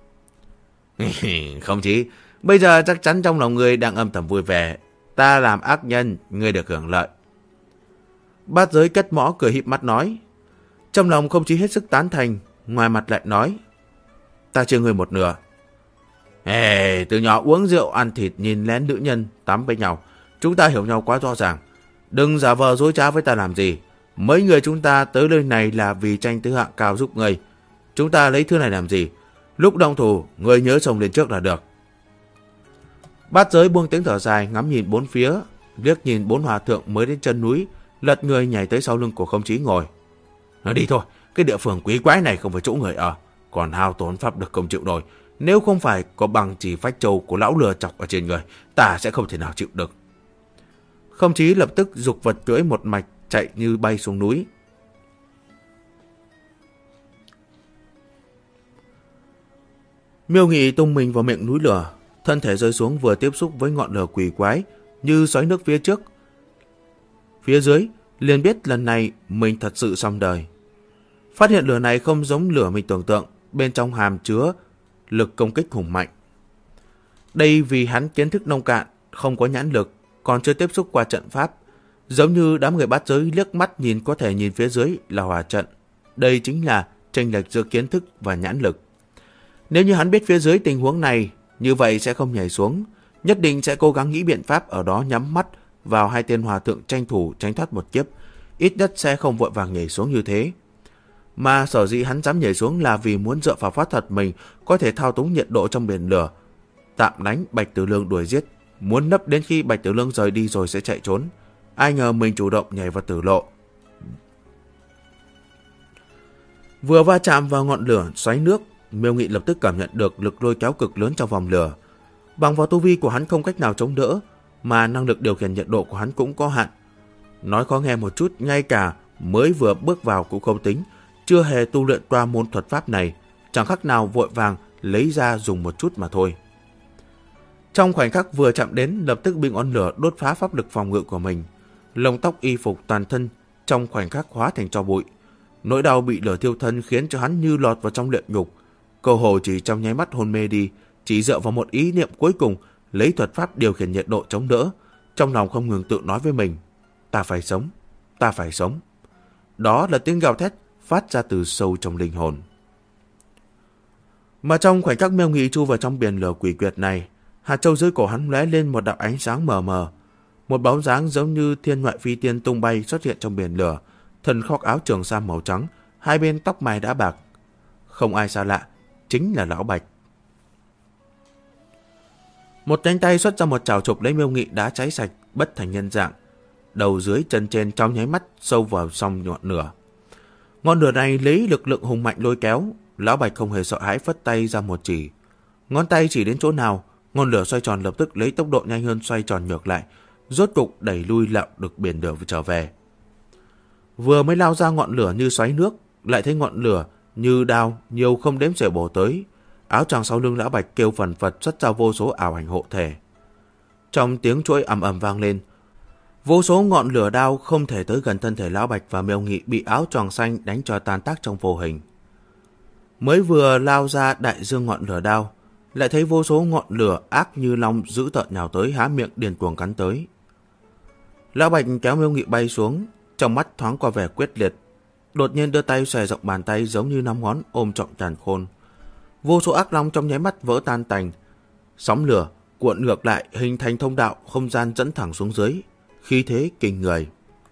Không Chí, bây giờ chắc chắn trong lòng ngươi đang âm thầm vui vẻ. Ta làm ác nhân, ngươi được hưởng lợi. Bát Giới cất mõ cười híp mắt nói. Trong lòng Không Chí hết sức tán thành, ngoài mặt lại nói. Ta chia ngươi một nửa. Từ nhỏ uống rượu, ăn thịt, nhìn lén nữ nhân, tắm với nhau. Chúng ta hiểu nhau quá rõ ràng. Đừng giả vờ dối trá với ta làm gì. Mấy người chúng ta tới nơi này là vì tranh thứ hạng cao giúp ngươi. Chúng ta lấy thứ này làm gì? Lúc động thủ, ngươi nhớ xông lên trước là được. Bát Giới buông tiếng thở dài, ngắm nhìn bốn phía, liếc nhìn 4 hòa thượng mới đến chân núi, lật người nhảy tới sau lưng của Không Chí ngồi. Nói đi thôi, cái địa phương quý quái này không phải chỗ người ở, còn hao tốn pháp lực không chịu nổi. Nếu không phải có bằng chỉ phách châu của lão lừa chọc ở trên người, ta sẽ không thể nào chịu được. Không Chí lập tức giục vật cưỡi một mạch chạy như bay xuống núi. Miêu Nghị tung mình vào miệng núi lửa, thân thể rơi xuống vừa tiếp xúc với ngọn lửa quỷ quái như xoáy nước phía trước. Phía dưới liền biết lần này mình thật sự xong đời. Phát hiện lửa này không giống lửa mình tưởng tượng, bên trong hàm chứa lực công kích hùng mạnh. Đây vì hắn kiến thức nông cạn, không có nhãn lực, còn chưa tiếp xúc qua trận pháp. Giống như đám người Bát Giới liếc mắt nhìn có thể nhìn phía dưới là hỏa trận. Đây chính là chênh lệch giữa kiến thức và nhãn lực. Nếu như hắn biết phía dưới tình huống này, như vậy sẽ không nhảy xuống, nhất định sẽ cố gắng nghĩ biện pháp ở đó nhắm mắt vào 2 tên hòa thượng tranh thủ tránh thoát một kiếp, ít nhất sẽ không vội vàng nhảy xuống như thế. Mà sở dĩ hắn dám nhảy xuống là vì muốn dựa vào pháp thuật mình có thể thao túng nhiệt độ trong biển lửa, tạm đánh Bạch Tử Lương đuổi giết, muốn nấp đến khi Bạch Tử Lương rời đi rồi sẽ chạy trốn. Ai ngờ mình chủ động nhảy vào tử lộ. Vừa va chạm vào ngọn lửa xoáy nước, Miêu Nghị lập tức cảm nhận được lực lôi kéo cực lớn trong vòng lửa. Bằng vào tu vi của hắn không cách nào chống đỡ, mà năng lực điều khiển nhiệt độ của hắn cũng có hạn. Nói khó nghe một chút, ngay cả mới vừa bước vào cũng không tính, chưa hề tu luyện qua môn thuật pháp này, chẳng khác nào vội vàng lấy ra dùng một chút mà thôi. Trong khoảnh khắc vừa chạm đến, lập tức bị ngọn lửa đốt phá pháp lực phòng ngự của mình. Lông tóc y phục toàn thân trong khoảnh khắc hóa thành tro bụi. Nỗi đau bị lửa thiêu thân khiến cho hắn như lọt vào trong luyện ngục. Cơ hồ chỉ trong nháy mắt hôn mê đi, chỉ dựa vào một ý niệm cuối cùng, lấy thuật pháp điều khiển nhiệt độ chống đỡ, trong lòng không ngừng tự nói với mình, ta phải sống, ta phải sống. Đó là tiếng gào thét phát ra từ sâu trong linh hồn. Mà trong khoảnh khắc Miêu Nghị chui vào trong biển lửa quỷ quyệt này, hạt châu dưới cổ hắn lóe lên một đạo ánh sáng mờ mờ, một bóng dáng giống như thiên ngoại phi tiên tung bay xuất hiện trong biển lửa, thân khoác áo trường sam màu trắng, hai bên tóc mai đã bạc. Không ai xa lạ, chính là lão Bạch. Một cánh tay xuất ra một chảo chụp lấy Miêu Nghị đã cháy sạch, bất thành nhân dạng. Đầu dưới chân trên trong nháy mắt sâu vào trong ngọn lửa. Ngọn lửa này lấy lực lượng hùng mạnh lôi kéo, lão Bạch không hề sợ hãi phất tay ra một chỉ. Ngón tay chỉ đến chỗ nào, ngọn lửa xoay tròn lập tức lấy tốc độ nhanh hơn xoay tròn ngược lại, rốt cục đẩy lui lạo được biển lửa trở về. Vừa mới lao ra ngọn lửa như xoáy nước, lại thấy ngọn lửa như đao nhiều không đếm xuể bổ tới. Áo choàng sau lưng lão Bạch kêu phần phật xuất ra vô số ảo ảnh hộ thể. Trong tiếng chuỗi ầm ầm vang lên, vô số ngọn lửa đao không thể tới gần thân thể lão Bạch và Miêu Nghị bị áo choàng xanh đánh cho tan tác trong vô hình. Mới vừa lao ra đại dương ngọn lửa đao, lại thấy vô số ngọn lửa ác như long dữ tợn nhào tới, há miệng điên cuồng cắn tới. Lão Bạch kéo Miêu Nghị bay xuống, trong mắt thoáng qua vẻ quyết liệt, đột nhiên đưa tay xòe rộng bàn tay giống như 5 ngón ôm trọn càn khôn. Vô số ác long trong nháy mắt vỡ tan tành, sóng lửa cuộn ngược lại hình thành thông đạo không gian dẫn thẳng xuống dưới, khí thế kinh người.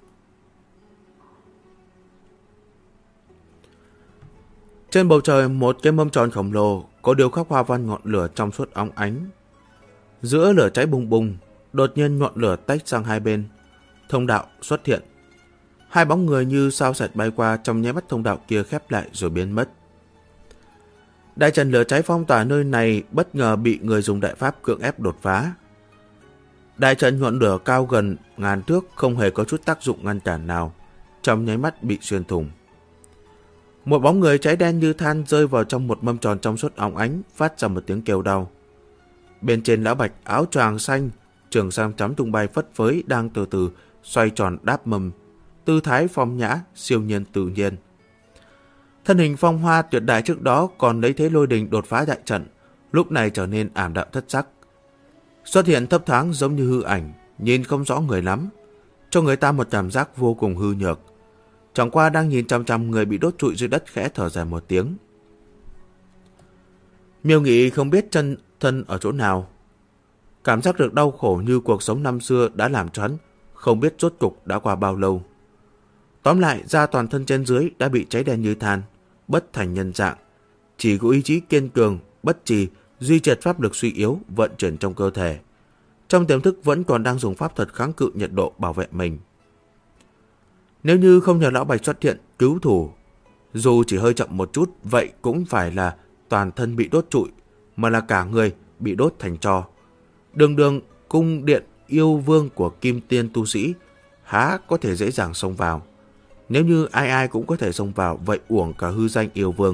Trên bầu trời một cái mâm tròn khổng lồ có điêu khắc hoa văn ngọn lửa trong suốt óng ánh. Giữa lửa cháy bùng bùng, đột nhiên ngọn lửa tách sang hai bên, thông đạo xuất hiện. Hai bóng người như sao sệt bay qua, trong nháy mắt thông đạo kia khép lại rồi biến mất. Đại trận lửa cháy phong tỏa nơi này bất ngờ bị người dùng đại pháp cưỡng ép đột phá. Đại trận ngọn lửa cao gần ngàn thước không hề có chút tác dụng ngăn cản nào, trong nháy mắt bị xuyên thủng. Một bóng người cháy đen như than rơi vào trong một mâm tròn trong suốt óng ánh, phát ra một tiếng kêu đau. Bên trên lão bạch áo choàng xanh, trường sam chấm tung bay phất phới đang từ từ xoay tròn đáp mâm, tư thái phong nhã, siêu nhiên tự nhiên. Thân hình phong hoa tuyệt đại trước đó còn lấy thế lôi đình đột phá đại trận, lúc này trở nên ảm đạm thất sắc. Xuất hiện thấp thoáng giống như hư ảnh, nhìn không rõ người lắm, cho người ta một cảm giác vô cùng hư nhược. Chẳng qua đang nhìn chằm chằm người bị đốt trụi dưới đất khẽ thở dài một tiếng. Miêu Nghị không biết chân thân ở chỗ nào. Cảm giác được đau khổ như cuộc sống năm xưa đã làm cho hắn không biết rốt cục đã qua bao lâu. Tóm lại ra toàn thân trên dưới đã bị cháy đen như than, bất thành nhân dạng. Chỉ có ý chí kiên cường, bất trì, duy trì pháp lực suy yếu vận chuyển trong cơ thể. Trong tiềm thức vẫn còn đang dùng pháp thuật kháng cự nhiệt độ bảo vệ mình. Nếu như không nhờ lão bạch xuất hiện cứu thủ, dù chỉ hơi chậm một chút, vậy cũng phải là toàn thân bị đốt trụi, mà là cả người bị đốt thành tro. Đường đường cung điện yêu vương của kim tiên tu sĩ há có thể dễ dàng xông vào. Nếu như ai ai cũng có thể xông vào, vậy uổng cả hư danh yêu vương.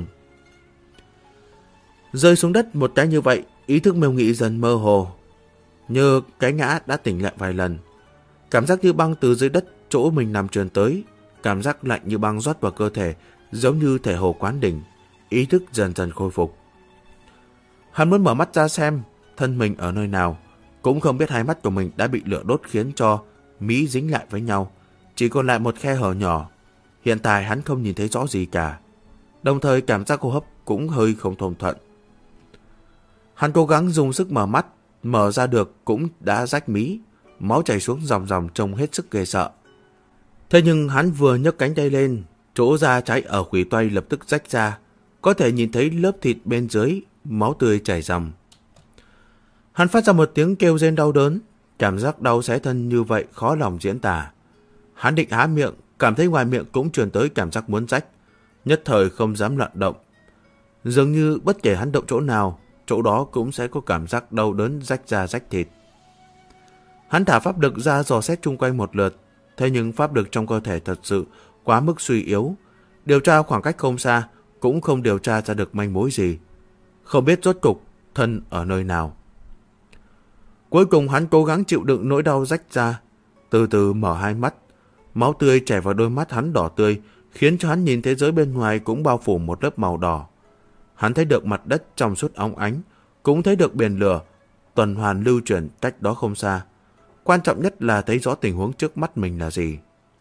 Rơi xuống đất một cái như vậy, ý thức Miêu Nghị dần mơ hồ, như cái ngã đã tỉnh lại vài lần. Cảm giác như băng từ dưới đất chỗ mình nằm truyền tới, cảm giác lạnh như băng rót vào cơ thể, giống như thể hồ quán đỉnh. Ý thức dần dần khôi phục. Hắn muốn mở mắt ra xem thân mình ở nơi nào, cũng không biết hai mắt của mình đã bị lửa đốt khiến cho mí dính lại với nhau, chỉ còn lại một khe hở nhỏ. Hiện tại hắn không nhìn thấy rõ gì cả, đồng thời cảm giác hô hấp cũng hơi không thông thuận. Hắn cố gắng dùng sức mở mắt, mở ra được cũng đã rách mí, máu chảy xuống ròng ròng trông hết sức ghê sợ. Thế nhưng hắn vừa nhấc cánh tay lên, chỗ da trái ở khuỷu tay lập tức rách ra, có thể nhìn thấy lớp thịt bên dưới, máu tươi chảy ròng. Hắn phát ra một tiếng kêu rên đau đớn, cảm giác đau xé thân như vậy khó lòng diễn tả. Hắn định há miệng, cảm thấy ngoài miệng cũng truyền tới cảm giác muốn rách, nhất thời không dám lận động. Dường như bất kể hắn động chỗ nào, chỗ đó cũng sẽ có cảm giác đau đớn rách da rách thịt. Hắn thả pháp lực ra dò xét chung quanh một lượt, thế nhưng pháp lực trong cơ thể thật sự quá mức suy yếu. Điều tra khoảng cách không xa, cũng không điều tra ra được manh mối gì. Không biết rốt cục thân ở nơi nào. Cuối cùng hắn cố gắng chịu đựng nỗi đau rách ra, từ từ mở hai mắt. Máu tươi chảy vào đôi mắt hắn đỏ tươi, khiến cho hắn nhìn thế giới bên ngoài cũng bao phủ một lớp màu đỏ. Hắn thấy được mặt đất trong suốt óng ánh, cũng thấy được biển lửa tuần hoàn lưu chuyển cách đó không xa. Quan trọng nhất là thấy rõ tình huống trước mắt mình là gì.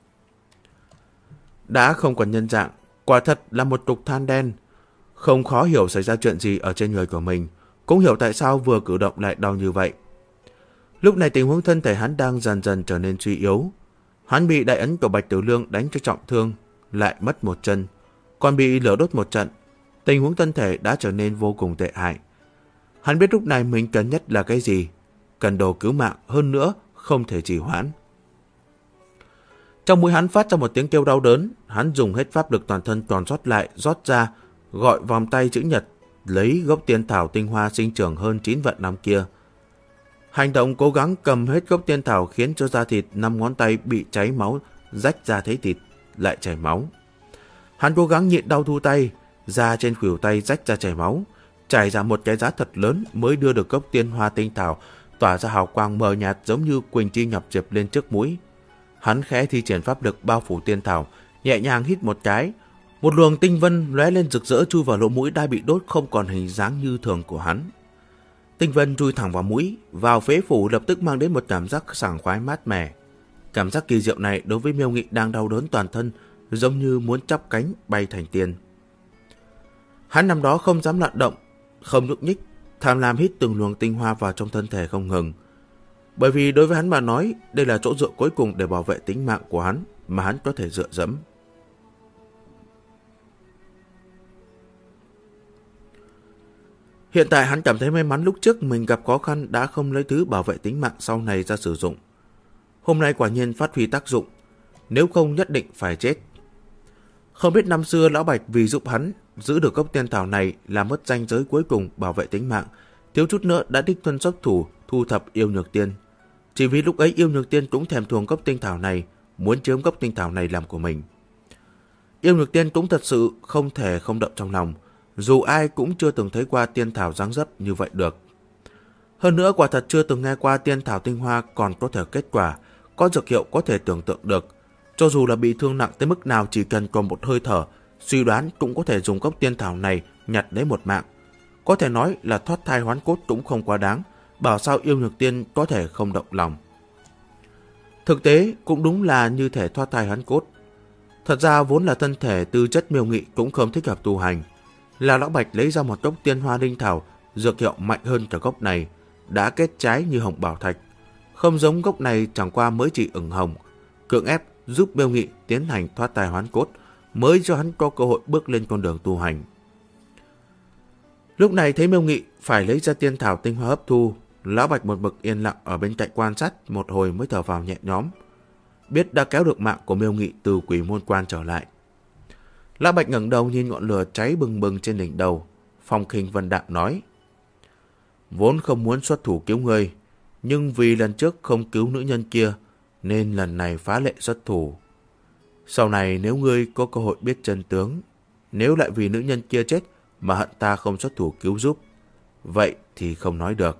Đã không còn nhân dạng, quả thật là một cục than đen. Không khó hiểu xảy ra chuyện gì ở trên người của mình, cũng hiểu tại sao vừa cử động lại đau như vậy. Lúc này tình huống thân thể hắn đang dần dần trở nên suy yếu. Hắn bị đại ấn của Bạch Tiểu Lương đánh cho trọng thương, lại mất một chân, còn bị lửa đốt một trận. Tình huống thân thể đã trở nên vô cùng tệ hại. Hắn biết lúc này mình cần nhất là cái gì, cần đồ cứu mạng, hơn nữa không thể trì hoãn. Trong mũi hắn phát ra một tiếng kêu đau đớn, hắn dùng hết pháp lực toàn thân còn sót lại rót ra, gọi vòng tay chữ nhật, lấy gốc tiên thảo tinh hoa sinh trưởng hơn 9 vạn năm kia. Hành động cố gắng cầm hết gốc tiên thảo khiến cho da thịt 5 ngón tay bị cháy máu, rách ra thấy thịt, lại chảy máu. Hắn cố gắng nhịn đau thu tay, da trên khuỷu tay rách ra chảy máu, chảy ra một cái giá thật lớn mới đưa được gốc tiên hoa tinh thảo tỏa ra hào quang mờ nhạt giống như quỳnh chi nhập diệp lên trước mũi. Hắn khẽ thi triển pháp lực bao phủ tiên thảo, nhẹ nhàng hít một cái, một luồng tinh vân lóe lên rực rỡ chui vào lỗ mũi đã bị đốt không còn hình dáng như thường của hắn. Tinh vân chui thẳng vào mũi, vào phế phủ lập tức mang đến một cảm giác sảng khoái mát mẻ. Cảm giác kỳ diệu này đối với Miêu Nghị đang đau đớn toàn thân, giống như muốn chắp cánh bay thành tiên. Hắn nằm đó không dám lận động, không nhúc nhích, tham lam hít từng luồng tinh hoa vào trong thân thể không ngừng. Bởi vì đối với hắn mà nói, đây là chỗ dựa cuối cùng để bảo vệ tính mạng của hắn mà hắn có thể dựa dẫm. Hiện tại hắn cảm thấy may mắn lúc trước mình gặp khó khăn đã không lấy thứ bảo vệ tính mạng sau này ra sử dụng. Hôm nay quả nhiên phát huy tác dụng, nếu không nhất định phải chết. Không biết năm xưa Lão Bạch vì giúp hắn giữ được gốc tiên thảo này làm mất ranh giới cuối cùng bảo vệ tính mạng, thiếu chút nữa đã đích thân xuất thủ thu thập yêu nhược tiên. Chỉ vì lúc ấy Yêu Nhược Tiên cũng thèm thuồng gốc tinh thảo này, muốn chiếm gốc tinh thảo này làm của mình. Yêu Nhược Tiên cũng thật sự không thể không động trong lòng, dù ai cũng chưa từng thấy qua tiên thảo dáng dấp như vậy được. Hơn nữa quả thật chưa từng nghe qua tiên thảo tinh hoa còn có thể kết quả, có dược hiệu có thể tưởng tượng được. Cho dù là bị thương nặng tới mức nào, chỉ cần còn một hơi thở, suy đoán cũng có thể dùng gốc tiên thảo này nhặt lấy một mạng. Có thể nói là thoát thai hoán cốt cũng không quá đáng, bảo sao Yêu Nhược Tiên có thể không động lòng. Thực tế cũng đúng là như thể thoát thai hoán cốt. Thật ra vốn là thân thể tư chất Miêu Nghị cũng không thích hợp tu hành. Là Lão Bạch lấy ra một gốc tiên hoa linh thảo, dược hiệu mạnh hơn cả gốc này, đã kết trái như hồng bảo thạch. Không giống gốc này chẳng qua mới chỉ ửng hồng, cưỡng ép giúp Miêu Nghị tiến hành thoát thai hoán cốt, mới cho hắn có cơ hội bước lên con đường tu hành. Lúc này thấy Miêu Nghị phải lấy ra tiên thảo tinh hoa hấp thu, Lão Bạch một mực yên lặng ở bên cạnh quan sát một hồi mới thở phào nhẹ nhõm, biết đã kéo được mạng của Miêu Nghị từ Quỷ Môn Quan trở lại. Lão Bạch ngẩng đầu nhìn ngọn lửa cháy bừng bừng trên đỉnh đầu, phong khinh vân đạm nói: vốn không muốn xuất thủ cứu ngươi, nhưng vì lần trước không cứu nữ nhân kia, nên lần này phá lệ xuất thủ. Sau này nếu ngươi có cơ hội biết chân tướng, nếu lại vì nữ nhân kia chết mà hận ta không xuất thủ cứu giúp, vậy thì không nói được.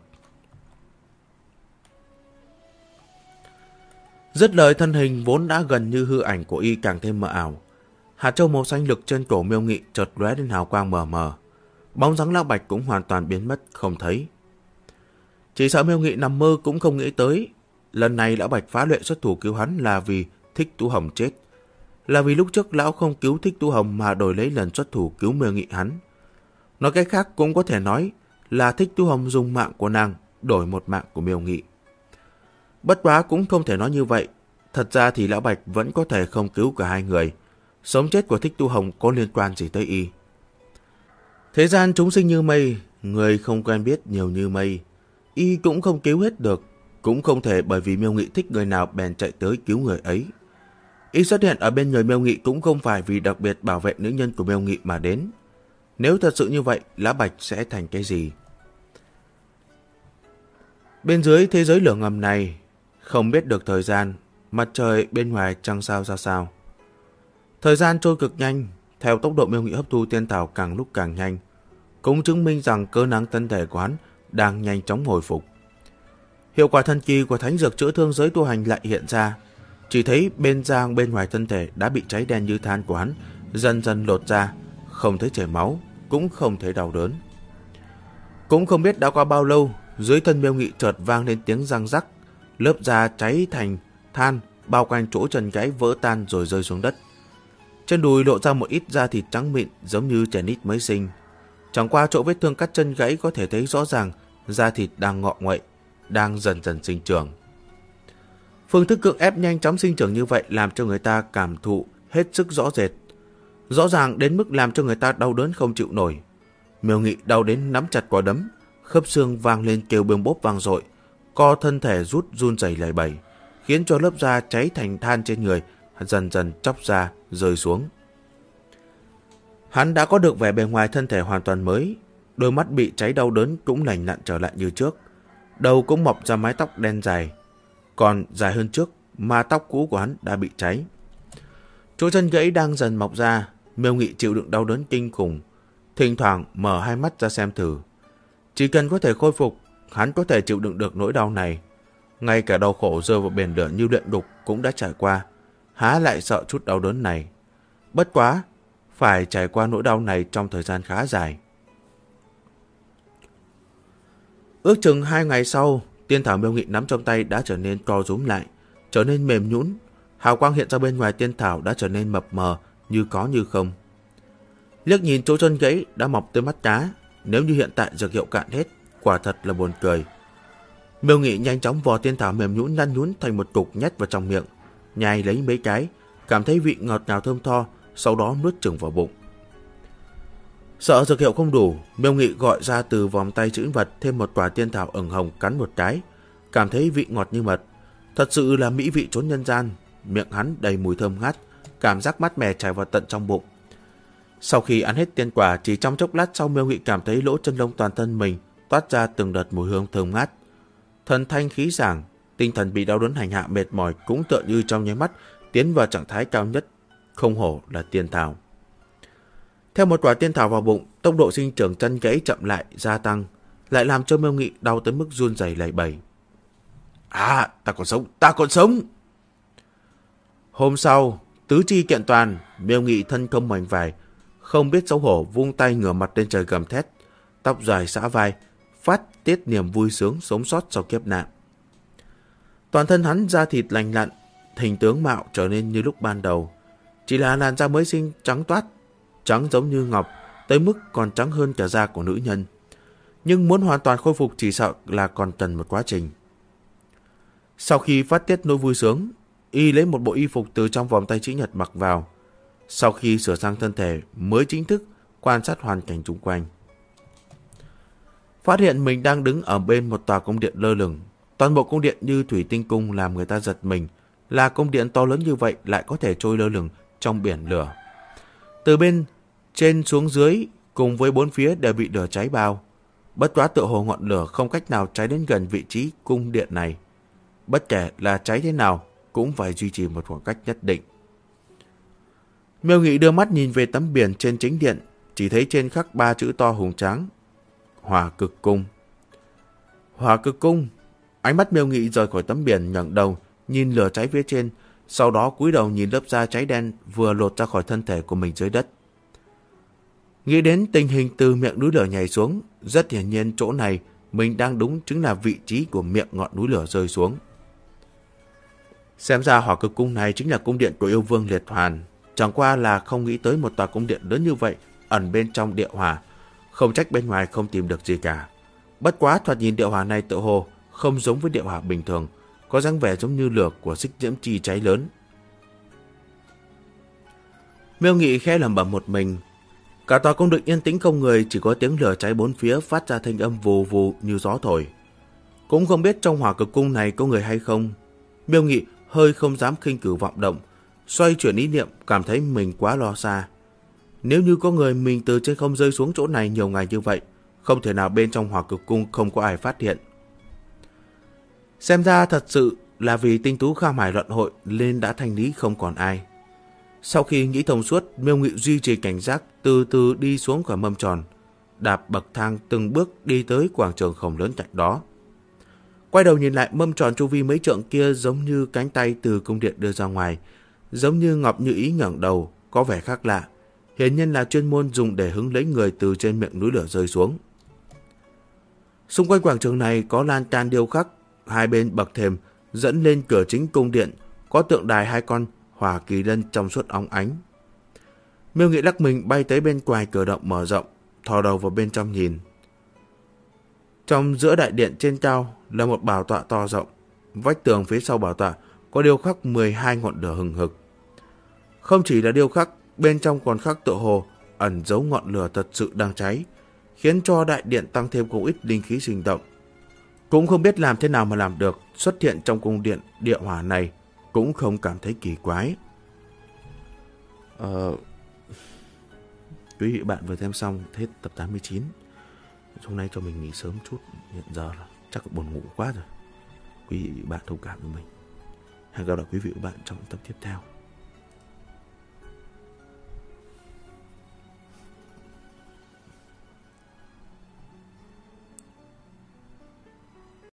Dứt lời, thân hình vốn đã gần như hư ảnh của y càng thêm mờ ảo. Hạt châu màu xanh lục trên cổ Miêu Nghị chợt lóe lên hào quang mờ mờ. Bóng dáng Lão Bạch cũng hoàn toàn biến mất không thấy. Chỉ sợ Miêu Nghị nằm mơ cũng không nghĩ tới, lần này Lão Bạch phá lệ xuất thủ cứu hắn là vì Thích Tú Hồng chết. Là vì lúc trước lão không cứu Thích Tú Hồng mà đổi lấy lần xuất thủ cứu Miêu Nghị hắn. Nói cách khác cũng có thể nói là Thích Tú Hồng dùng mạng của nàng đổi một mạng của Miêu Nghị. Bất quá cũng không thể nói như vậy. Thật ra thì Lão Bạch vẫn có thể không cứu cả hai người. Sống chết của Thích Tu Hồng có liên quan gì tới y? Thế gian chúng sinh như mây, người không quen biết nhiều như mây. Y cũng không cứu hết được, cũng không thể bởi vì Miêu Nghị thích người nào bèn chạy tới cứu người ấy. Y xuất hiện ở bên người Miêu Nghị cũng không phải vì đặc biệt bảo vệ nữ nhân của Miêu Nghị mà đến. Nếu thật sự như vậy, Lão Bạch sẽ thành cái gì? Bên dưới thế giới lửa ngầm này, không biết được thời gian, mặt trời bên ngoài trăng sao ra sao. Thời gian trôi cực nhanh, theo tốc độ Miêu Nghị hấp thu tiên thảo càng lúc càng nhanh, cũng chứng minh rằng cơ năng thân thể của hắn đang nhanh chóng hồi phục. Hiệu quả thần kỳ của thánh dược chữa thương giới tu hành lại hiện ra. Chỉ thấy bên ngoài thân thể đã bị cháy đen như than của hắn dần dần lột ra, không thấy chảy máu, cũng không thấy đau đớn. Cũng không biết đã qua bao lâu, dưới thân Miêu Nghị chợt vang lên tiếng răng rắc, lớp da cháy thành than bao quanh chỗ chân gãy vỡ tan rồi rơi xuống đất. Trên đùi lộ ra một ít da thịt trắng mịn giống như trẻ nít mới sinh. Chẳng qua chỗ vết thương cắt chân gãy có thể thấy rõ ràng da thịt đang ngọ nguậy, đang dần dần sinh trưởng. Phương thức cưỡng ép nhanh chóng sinh trưởng như vậy làm cho người ta cảm thụ hết sức rõ rệt. Rõ ràng đến mức làm cho người ta đau đớn không chịu nổi. Miêu Nghị đau đến nắm chặt quả đấm, khớp xương vang lên kêu bươm bốp vang dội, co thân thể rút run rẩy lẩy bẩy, khiến cho lớp da cháy thành than trên người dần dần chóc ra rơi xuống. Hắn đã có được vẻ bề ngoài thân thể hoàn toàn mới, đôi mắt bị cháy đau đớn cũng lành lặn trở lại như trước, đầu cũng mọc ra mái tóc đen dài, còn dài hơn trước mà tóc cũ của hắn đã bị cháy. Chỗ chân gãy đang dần mọc ra, Miêu Nghị chịu đựng đau đớn kinh khủng, thỉnh thoảng mở hai mắt ra xem thử. Chỉ cần có thể khôi phục, hắn có thể chịu đựng được nỗi đau này. Ngay cả đau khổ rơi vào biển lửa như luyện đục cũng đã trải qua, há lại sợ chút đau đớn này. Bất quá, phải trải qua nỗi đau này trong thời gian khá dài. Ước chừng 2 ngày sau, tiên thảo Miêu Nghị nắm trong tay đã trở nên co rúm lại, trở nên mềm nhũn. Hào quang hiện ra bên ngoài tiên thảo đã trở nên mập mờ, như có như không. Liếc nhìn chỗ chân gãy đã mọc tới mắt cá, nếu như hiện tại dược hiệu cạn hết, quả thật là buồn cười. Miêu Nghị nhanh chóng vò tiên thảo mềm nhũn nhăn nhún thành một cục nhét vào trong miệng, nhai lấy mấy cái, cảm thấy vị ngọt ngào thơm tho, sau đó nuốt chửng vào bụng. Sợ dược hiệu không đủ, Miêu Nghị gọi ra từ vòng tay trữ vật thêm một quả tiên thảo ửng hồng cắn một cái, cảm thấy vị ngọt như mật, thật sự là mỹ vị trốn nhân gian. Miệng hắn đầy mùi thơm ngát, cảm giác mát mẻ trải vào tận trong bụng. Sau khi ăn hết tiên quả, chỉ trong chốc lát sau, Miêu Nghị cảm thấy lỗ chân lông toàn thân mình toát ra từng đợt mùi hương thơm ngát, thần thanh khí sảng, tinh thần bị đau đớn hành hạ mệt mỏi cũng tựa như trong nháy mắt tiến vào trạng thái cao nhất, không hổ là tiên thảo. Theo một quả tiên thảo vào bụng, tốc độ sinh trưởng chân gãy chậm lại gia tăng, lại làm cho Miêu Nghị đau tới mức run rẩy lẩy bẩy. À, ta còn sống, ta còn sống! Hôm sau, tứ chi kiện toàn, Miêu Nghị thân không mảnh vải, không biết xấu hổ vung tay ngửa mặt lên trời gầm thét, tóc dài xõa vai, phát tiết niềm vui sướng sống sót sau kiếp nạn. Toàn thân hắn da thịt lành lặn, hình tướng mạo trở nên như lúc ban đầu, chỉ là làn da mới sinh trắng toát, trắng giống như ngọc, tới mức còn trắng hơn cả da của nữ nhân. Nhưng muốn hoàn toàn khôi phục chỉ sợ là còn cần một quá trình. Sau khi phát tiết nỗi vui sướng, y lấy một bộ y phục từ trong vòng tay chữ nhật mặc vào. Sau khi sửa sang thân thể mới chính thức quan sát hoàn cảnh xung quanh. Phát hiện mình đang đứng ở bên một tòa cung điện lơ lửng. Toàn bộ cung điện như thủy tinh cung làm người ta giật mình. Là cung điện to lớn như vậy lại có thể trôi lơ lửng trong biển lửa. Từ bên trên xuống dưới cùng với bốn phía đều bị lửa cháy bao. Bất quá tựa hồ ngọn lửa không cách nào cháy đến gần vị trí cung điện này. Bất kể là cháy thế nào cũng phải duy trì một khoảng cách nhất định. Miêu Nghị đưa mắt nhìn về tấm biển trên chính điện, chỉ thấy trên khắc 3 chữ to hùng tráng: Hỏa Cực Cung. Hỏa Cực Cung. Ánh mắt Miêu Nghị rời khỏi tấm biển, ngẩng đầu nhìn lửa cháy phía trên, sau đó cúi đầu nhìn lớp da cháy đen vừa lột ra khỏi thân thể của mình dưới đất. Nghĩ đến tình hình từ miệng núi lửa nhảy xuống, rất hiển nhiên chỗ này mình đang đúng chính là vị trí của miệng ngọn núi lửa rơi xuống. Xem ra Hỏa Cực Cung này chính là cung điện của yêu vương Liệt Hoàn. Chẳng qua là không nghĩ tới một tòa cung điện lớn như vậy ẩn bên trong địa hỏa, không trách bên ngoài không tìm được gì cả. Bất quá thoạt nhìn địa hỏa này tự hồ không giống với địa hỏa bình thường, có dáng vẻ giống như lửa của xích diễm chi cháy lớn. Miêu Nghị khẽ lẩm bẩm một mình. Cả tòa cung điện yên tĩnh không người, chỉ có tiếng lửa cháy bốn phía phát ra thanh âm vù vù như gió thổi. Cũng không biết trong Hỏa Cực Cung này có người hay không. Miêu Nghị hơi không dám khinh cử vọng động, xoay chuyển ý niệm, cảm thấy mình quá lo xa. Nếu như có người mình từ trên không rơi xuống chỗ này nhiều ngày như vậy, không thể nào bên trong Hỏa Cực Cung không có ai phát hiện. Xem ra thật sự là vì tinh tú Kham Hải luận hội nên đã thanh lý không còn ai. Sau khi nghĩ thông suốt, Miêu Nghị duy trì cảnh giác, từ từ đi xuống khỏi mâm tròn, đạp bậc thang từng bước đi tới quảng trường khổng lớn cạnh đó. Quay đầu nhìn lại, mâm tròn chu vi mấy trượng kia giống như cánh tay từ cung điện đưa ra ngoài, giống như Ngọc Như Ý ngẩng đầu, có vẻ khác lạ, hiển nhiên là chuyên môn dùng để hứng lấy người từ trên miệng núi lửa rơi xuống. Xung quanh quảng trường này có lan can điêu khắc, hai bên bậc thềm dẫn lên cửa chính cung điện có tượng đài hai con hỏa kỳ lân trong suốt óng ánh. Miêu Nghị lắc mình bay tới bên ngoài cửa động mở rộng, thò đầu vào bên trong nhìn. Trong giữa đại điện trên cao là một bảo tọa to rộng, vách tường phía sau bảo tọa có điêu khắc 12 ngọn lửa hừng hực. Không chỉ là điêu khắc, bên trong còn khắc tựa hồ ẩn giấu ngọn lửa thật sự đang cháy, khiến cho đại điện tăng thêm không ít linh khí sinh động. Cũng không biết làm thế nào mà làm được, xuất hiện trong cung điện địa hỏa này cũng không cảm thấy kỳ quái. Quý vị bạn vừa xem xong hết tập 89. Hôm nay cho mình nghỉ sớm chút, hiện giờ là chắc là buồn ngủ quá rồi. Quý vị bạn thông cảm với mình. Hẹn gặp lại quý vị và bạn trong tập tiếp theo.